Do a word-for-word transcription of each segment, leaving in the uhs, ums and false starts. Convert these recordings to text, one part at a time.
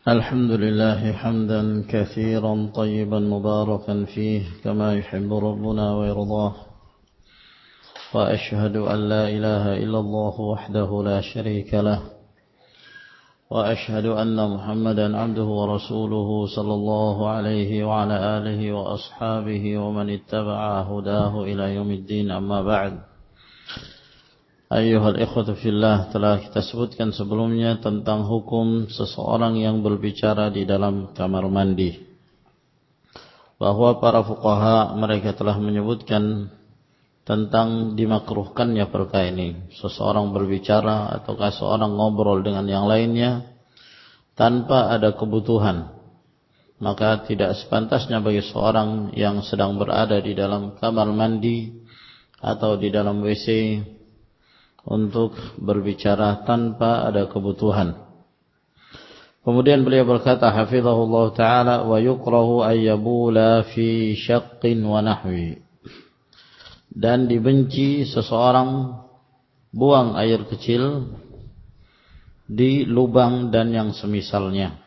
الحمد لله حمدا كثيرا طيبا مباركا فيه كما يحب ربنا ويرضاه، وأشهد أن لا إله إلا الله وحده لا شريك له، وأشهد أن محمدا عبده ورسوله صلى الله عليه وعلى آله وأصحابه ومن اتبع هداه إلى يوم الدين. أما بعد، Ayyuhal ikhwatu fillah, telah kita sebutkan sebelumnya tentang hukum seseorang yang berbicara di dalam kamar mandi, bahwa para fuqaha mereka telah menyebutkan tentang dimakruhkannya perkara ini. Seseorang berbicara ataukah seorang ngobrol dengan yang lainnya tanpa ada kebutuhan, maka tidak sepantasnya bagi seorang yang sedang berada di dalam kamar mandi atau di dalam W C untuk berbicara tanpa ada kebutuhan. Kemudian beliau berkata hafizahullah ta'ala, wa yukrahu ayyabula fi syaqqin wa nahwi, dan dibenci seseorang buang air kecil di lubang dan yang semisalnya.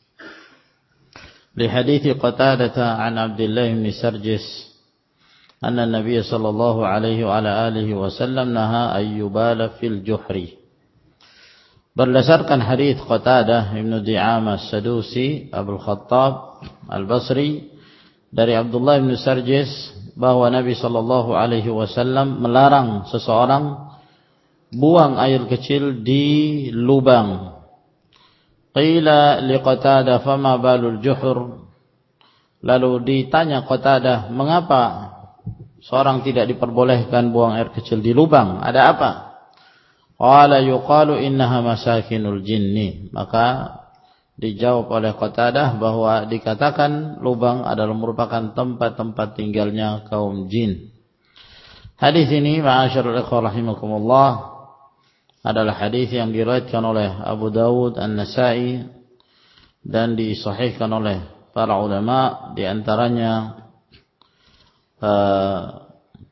Li hadithi Qatadah an Abdullah bin Sarjis anna Nabi sallallahu alaihi wa ala alihi wasallam naha ayyubala fil juhri. Berdasarkan hadis Qatadah Ibn Di'amah As-Sadusi Abul Khattab Al-Basri dari Abdullah bin Sarjis bahwa Nabi sallallahu alaihi wasallam melarang seseorang buang air kecil di lubang. Qila li Qatadah fama balul juhur. Lalu ditanya Qatadah, mengapa seorang tidak diperbolehkan buang air kecil di lubang? Ada apa? Qala yuqalu innaha masakinul jinni. Maka dijawab oleh Qatadah bahwa dikatakan lubang adalah merupakan tempat-tempat tinggalnya kaum jin. Hadis ini ma'asyarul ikhwah rahimakumullah adalah hadis yang diriwayatkan oleh Abu Dawud An-Nasa'i dan disahihkan oleh para ulama, di antaranya Uh,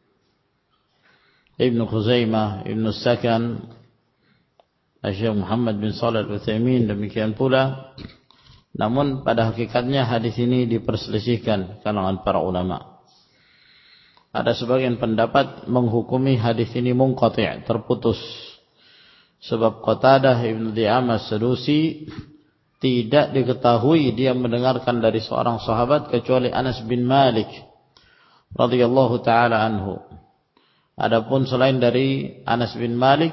Ibn Khuzaimah, Ibn Sakan, Syekh Muhammad bin Shalih Al-Utsaimin, demikian pula. Namun pada hakikatnya hadis ini diperselisihkan kalangan para ulama. Ada sebagian pendapat menghukumi hadis ini munqati', terputus, sebab Qatadah Ibn Di'amah As-Sadusi tidak diketahui dia mendengarkan dari seorang sahabat kecuali Anas bin Malik radhiyallahu ta'ala anhu. Adapun selain dari Anas bin Malik,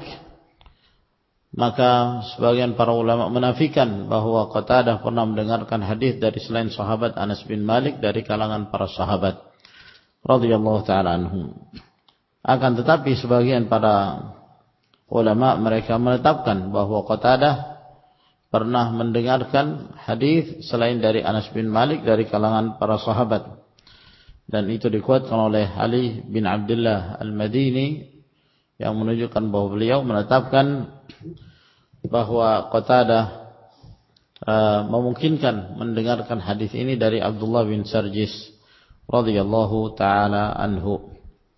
maka sebagian para ulama menafikan bahwa Qatadah pernah mendengarkan hadis dari selain sahabat Anas bin Malik dari kalangan para sahabat radhiyallahu ta'ala anhum. Akan tetapi sebagian para ulama mereka menetapkan bahwa Qatadah pernah mendengarkan hadis selain dari Anas bin Malik dari kalangan para sahabat. Dan itu dikuatkan oleh Ali bin Abdullah Al-Madini yang menunjukkan bahwa beliau menetapkan bahwa Qatadah uh, memungkinkan mendengarkan hadis ini dari Abdullah bin Sarjis radhiyallahu ta'ala anhu.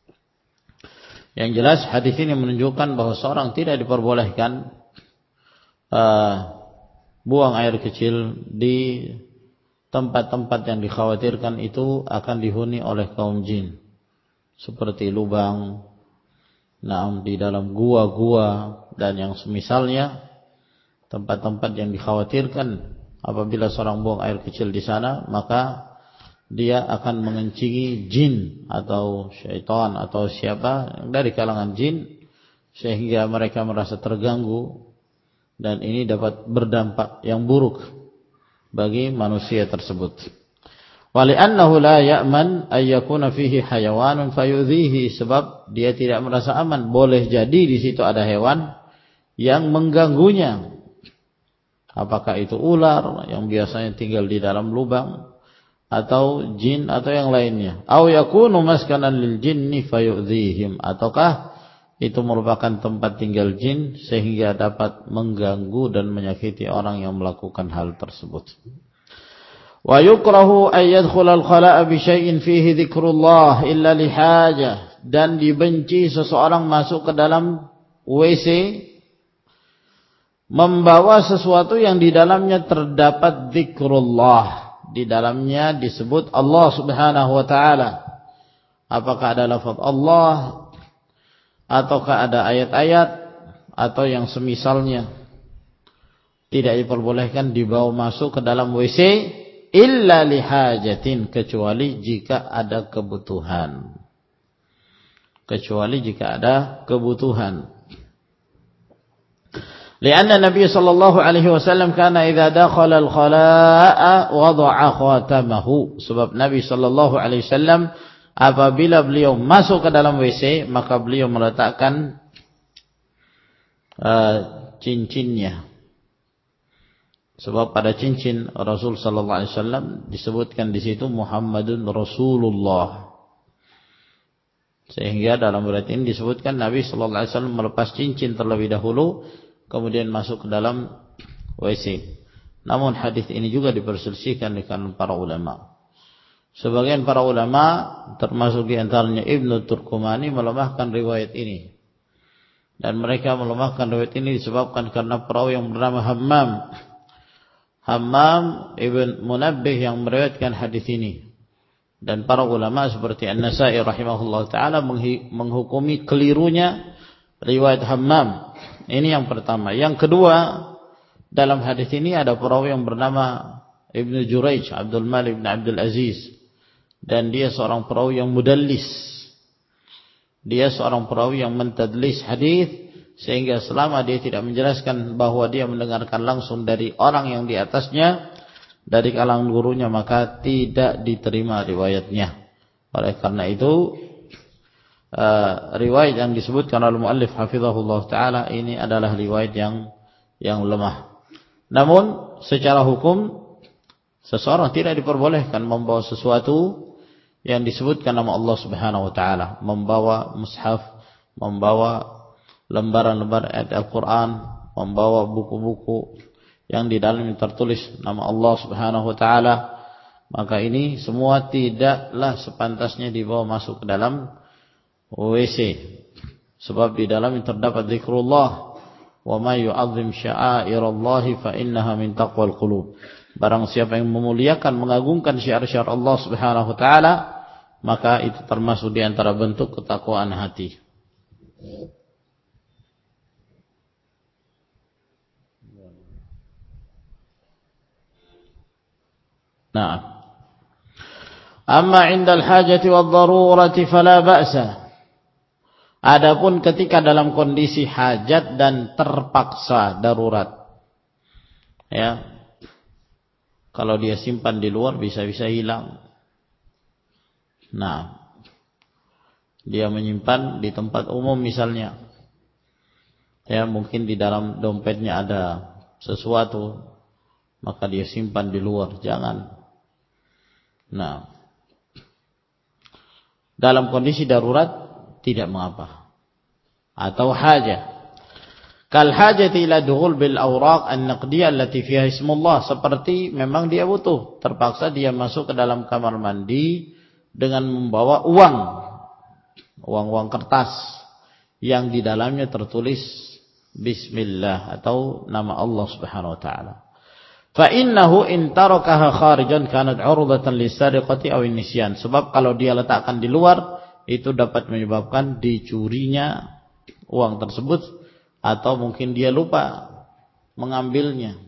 Yang jelas hadis ini menunjukkan bahwa seorang tidak diperbolehkan uh, buang air kecil di tempat-tempat yang dikhawatirkan itu akan dihuni oleh kaum jin, seperti lubang, nah, di dalam gua-gua dan yang semisalnya. Tempat-tempat yang dikhawatirkan apabila seorang buang air kecil di sana, maka dia akan mengencingi jin atau syaitan atau siapa dari kalangan jin, sehingga mereka merasa terganggu, dan ini dapat berdampak yang buruk bagi manusia tersebut. Wali'annahu la ya'man ay yakuna fihi hayawanun fayudhihi, sebab dia tidak merasa aman. Boleh jadi di situ ada hewan yang mengganggunya. Apakah itu ular yang biasanya tinggal di dalam lubang, atau jin atau yang lainnya. Aw yakunu maskanan lil jinni fayudhihim, ataukah itu merupakan tempat tinggal jin sehingga dapat mengganggu dan menyakiti orang yang melakukan hal tersebut. Wa yukrahu ay yadkhula al-khala'a bi syai'in fihi dzikrullah illa li hajah, dan dibenci seseorang masuk ke dalam W C membawa sesuatu yang di dalamnya terdapat zikrullah, di dalamnya disebut Allah Subhanahu wa taala. Apakah ada lafaz Allah ataukah ada ayat-ayat atau yang semisalnya, tidak diperbolehkan dibawa masuk ke dalam W C illa lihajatin, kecuali jika ada kebutuhan. Kecuali jika ada kebutuhan. Lianna Nabi sallallahu alaihi wasallam kana idza dakhala al-khalaa'a wada'a khatamahu. Sebab Nabi sallallahu alaihi wasallam apabila beliau masuk ke dalam W C, maka beliau meletakkan uh, cincinnya. Sebab pada cincin Rasul sallallahu alaihi wasallam disebutkan di situ Muhammadun Rasulullah. Sehingga dalam riwayat ini disebutkan Nabi sallallahu alaihi wasallam melepas cincin terlebih dahulu, kemudian masuk ke dalam W C. Namun hadis ini juga diperselisihkan di kalangan para ulama. Sebagian para ulama termasuk di antaranya Ibnu Turkumani melemahkan riwayat ini. Dan mereka melemahkan riwayat ini disebabkan karena perawi yang bernama Hammam Hammam Ibn Munabbih yang meriwayatkan hadis ini. Dan para ulama seperti An-Nasa'i rahimahullah ta'ala menghukumi kelirunya riwayat Hammam. Ini yang pertama. Yang kedua, dalam hadis ini ada perawi yang bernama Ibnu Jurayj, Abdul Malik bin Abdul Aziz. Dan dia seorang perawi yang mudallis. Dia seorang perawi yang mentadlis hadis, sehingga selama dia tidak menjelaskan bahwa dia mendengarkan langsung dari orang yang di atasnya, dari kalangan gurunya, maka tidak diterima riwayatnya. Oleh karena itu uh, riwayat yang disebutkan oleh muallif hafizahullah taala ini adalah riwayat yang yang lemah. Namun secara hukum seseorang tidak diperbolehkan membawa sesuatu yang disebutkan nama Allah Subhanahu wa taala, membawa mushaf, membawa lembaran-lembaran ayat Al-Quran, membawa buku-buku yang di dalamnya tertulis nama Allah Subhanahu wa taala, maka ini semua tidaklah sepantasnya dibawa masuk ke dalam W C. Sebab di dalamnya terdapat zikrullah, wa may yu'azzim sya'airallahi fa innaha min taqwal qulub. Barang siapa yang memuliakan, mengagungkan syiar-syiar Allah Subhanahu wa taala, maka itu termasuk di antara bentuk ketakwaan hati. Nah, amma 'indal hajati wad darurati fala ba'sa. Adapun ketika dalam kondisi hajat dan terpaksa darurat, ya, kalau dia simpan di luar bisa-bisa hilang. Nah, dia menyimpan di tempat umum misalnya, ya, mungkin di dalam dompetnya ada sesuatu, maka dia simpan di luar, jangan. Nah, dalam kondisi darurat tidak mengapa. Atau hajah, kal hajati ila dukhul bil awraq an-naqdiyah allati fiha ismullah, seperti memang dia butuh, terpaksa dia masuk ke dalam kamar mandi dengan membawa uang, uang-uang kertas yang di dalamnya tertulis bismillah atau nama Allah Subhanahu wa taala. Fa innahu in tarakaha kharijan kanat 'urdatan lis-sariqati aw nisyan. Sebab kalau dia letakkan di luar, itu dapat menyebabkan dicurinya uang tersebut, atau mungkin dia lupa mengambilnya.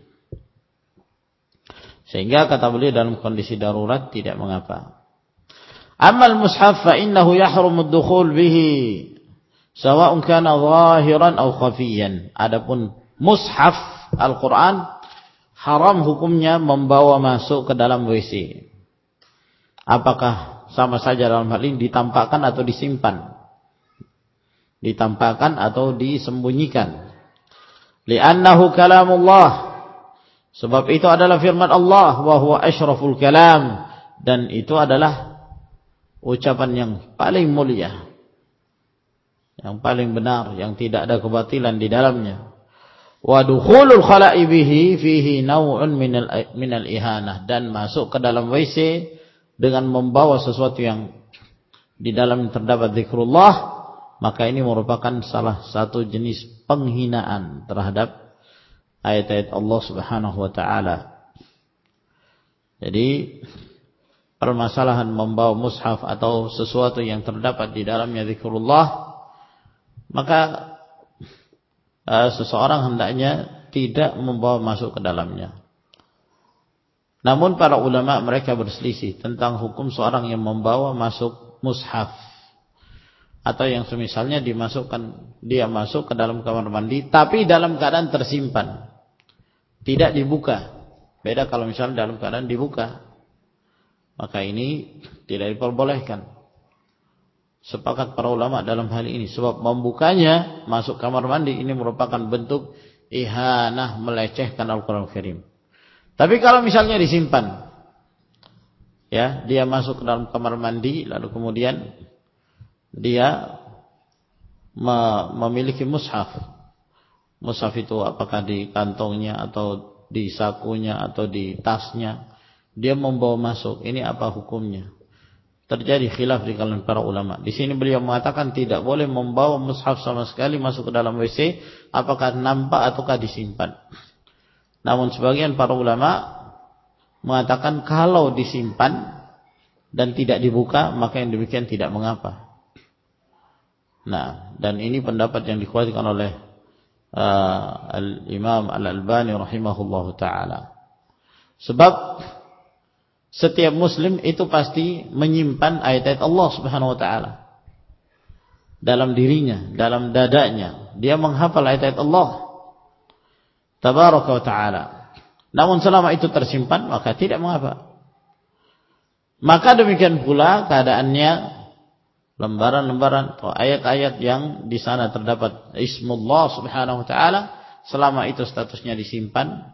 Sehingga kata beliau dalam kondisi darurat tidak mengapa. Amal mushaf fa innahu yahrumu ad-dukhul bihi sawa'un kana zahiran aw khafiyan. Adapun mushaf Al-Qur'an haram hukumnya membawa masuk ke dalam W C. Apakah sama saja dalam hal ini ditampakkan atau disimpan? Ditampakkan atau disembunyikan. Li'annahu kalamullah. Sebab itu adalah firman Allah, wa huwa asyraful kalam, dan itu adalah ucapan yang paling mulia, yang paling benar, yang tidak ada kebatilan di dalamnya. Wa dukhulul khala'i bihi fihi naw'un minal minal ihanah, dan masuk ke dalam W C dengan membawa sesuatu yang di dalamnya terdapat zikrullah, maka ini merupakan salah satu jenis penghinaan terhadap ayat-ayat Allah Subhanahu wa taala. Jadi permasalahan membawa mushaf atau sesuatu yang terdapat di dalamnya zikrullah, maka uh, seseorang hendaknya tidak membawa masuk ke dalamnya. Namun para ulama mereka berselisih tentang hukum seorang yang membawa masuk mushaf atau yang semisalnya dimasukkan, dia masuk ke dalam kamar mandi tapi dalam keadaan tersimpan, tidak dibuka. Beda kalau misalnya dalam keadaan dibuka, maka ini tidak diperbolehkan. Sepakat para ulama dalam hal ini, sebab membukanya masuk kamar mandi ini merupakan bentuk ihanah, melecehkan Al-Quran Al-Karim. Tapi kalau misalnya disimpan, ya, dia masuk ke dalam kamar mandi lalu kemudian dia memiliki mushaf. Mushaf itu apakah di kantongnya atau di sakunya atau di tasnya, dia membawa masuk, ini apa hukumnya? Terjadi khilaf di kalangan para ulama. Di sini beliau mengatakan tidak boleh membawa mushaf sama sekali masuk ke dalam W C, apakah nampak ataukah disimpan. Namun sebagian para ulama mengatakan kalau disimpan dan tidak dibuka, maka yang demikian tidak mengapa. Nah, dan ini pendapat yang dikuatkan oleh uh, Al-Imam Al-Albani rahimahullahu ta'ala. Sebab setiap muslim itu pasti menyimpan ayat-ayat Allah Subhanahu wa ta'ala dalam dirinya, dalam dadanya. Dia menghafal ayat-ayat Allah tabaraka wa ta'ala. Namun selama itu tersimpan, maka tidak mengapa. Maka demikian pula keadaannya lembaran-lembaran atau ayat-ayat yang di sana terdapat Ismullah Subhanahu wa ta'ala, selama itu statusnya disimpan,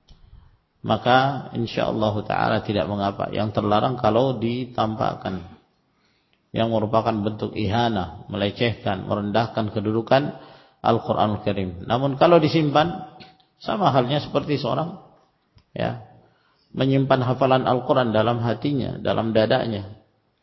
maka insyaallah ta'ala tidak mengapa. Yang terlarang kalau ditampakkan, yang merupakan bentuk ihanah, melecehkan, merendahkan kedudukan Al-Quran Al-Karim. Namun kalau disimpan, sama halnya seperti seorang, ya, menyimpan hafalan Al-Quran dalam hatinya, dalam dadanya.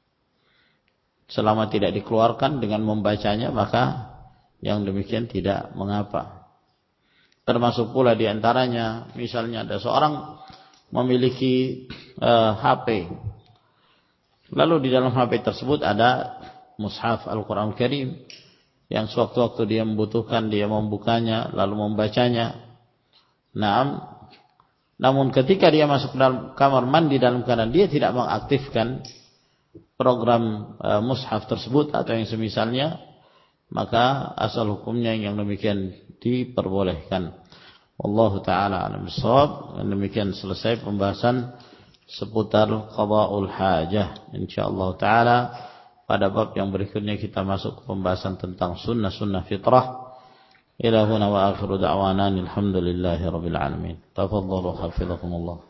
Selama tidak dikeluarkan dengan membacanya, maka yang demikian tidak mengapa. Termasuk pula diantaranya, misalnya ada seorang memiliki uh, H P, lalu di dalam H P tersebut ada mushaf Al-Quran Al-Karim, yang sewaktu-waktu dia membutuhkan, dia membukanya lalu membacanya. Nah, namun ketika dia masuk dalam kamar mandi dalam keadaan dia tidak mengaktifkan program uh, mushaf tersebut atau yang semisalnya, maka asal hukumnya yang demikian diperbolehkan. Wallahu ta'ala a'lam bishawab. Demikian selesai pembahasan seputar qada'ul hajah. Insyaallah ta'ala pada bab yang berikutnya kita masuk ke pembahasan tentang sunnah-sunnah fitrah. Ila huna wa akhiru da'wanan alhamdulillahi rabbil alamin. Tafadhalu hafizakumullah.